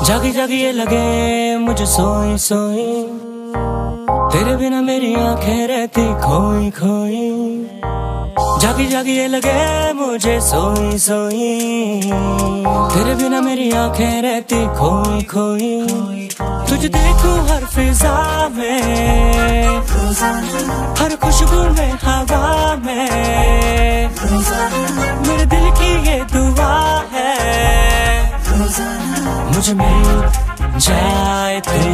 जागी जागी ये लगे मुझे सोई सोई, तेरे बिना मेरी आंखें रहती खोई खोई। जागी जागी ये लगे मुझे सोई सोई, तेरे बिना मेरी आंखें रहती खोई खोई। तुझे देखूं हर फिजा में, हर खुशबू में हवा में, मेरे दिल की ये दुआ है मुझे मिल जाए तू।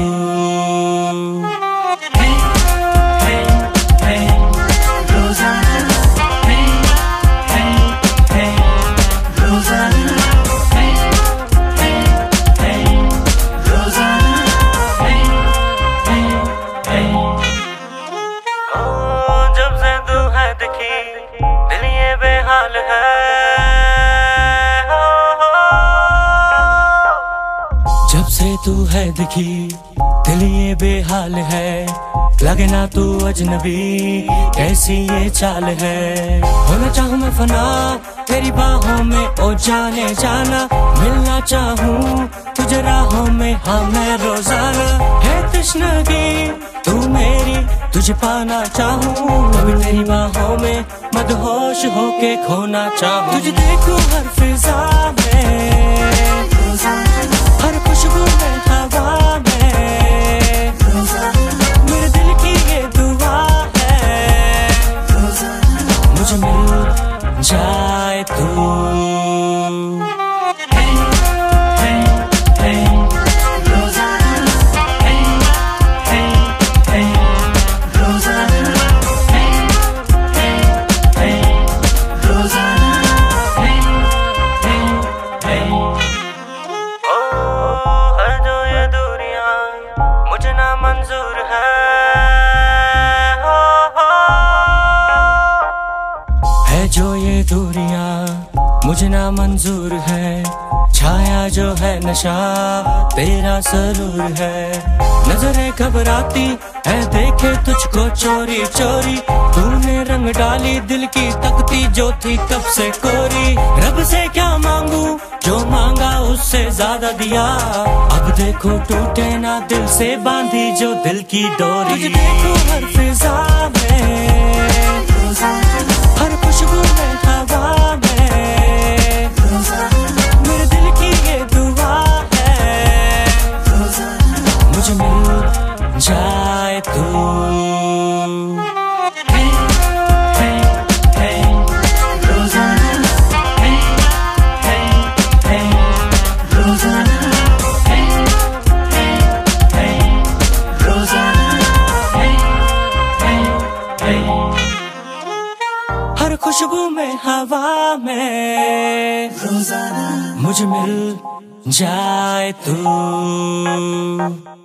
जब से तू है दिखी दिल ये बेहाल है, जब से तू है दिखी दिल ये बेहाल है। लगे ना तू अजनबी कैसी ये चाल है, होना चाहूँ मैं फना तेरी बाहों में ओ जाने जाना। मिलना चाहूँ तुझे राहों में हाँ मैं रोजाना। है तश्नगी तू मेरी तुझे पाना चाहूँ, कभी तेरी बाहों में मदहोश होके खोना चाहूँ। तुझे देखूं हर फिजा में, हर खुशबू में हवा में, मेरे दिल की ये दुआ है मुझे मिल जाए तू। मुझे ना मंजूर है जो ये दूरियां मुझे ना मंजूर है। छाया जो है नशा तेरा सरूर है, नजरें घबराती है देखे तुझको चोरी चोरी। तूने रंग डाली दिल की तकती जो थी कब से कोरी। रब से क्या मांगू जो मांगा उससे ज्यादा दिया, अब देखो टूटे ना दिल से बांधी जो दिल की डोरी। तुझे देखो हर फिजा में, हर खुशबू में हवा में, मेरे दिल की ये दुआ है मुझे मिल जाए तू। हर खुशबू में हवा में मुझे मिल जाए तू।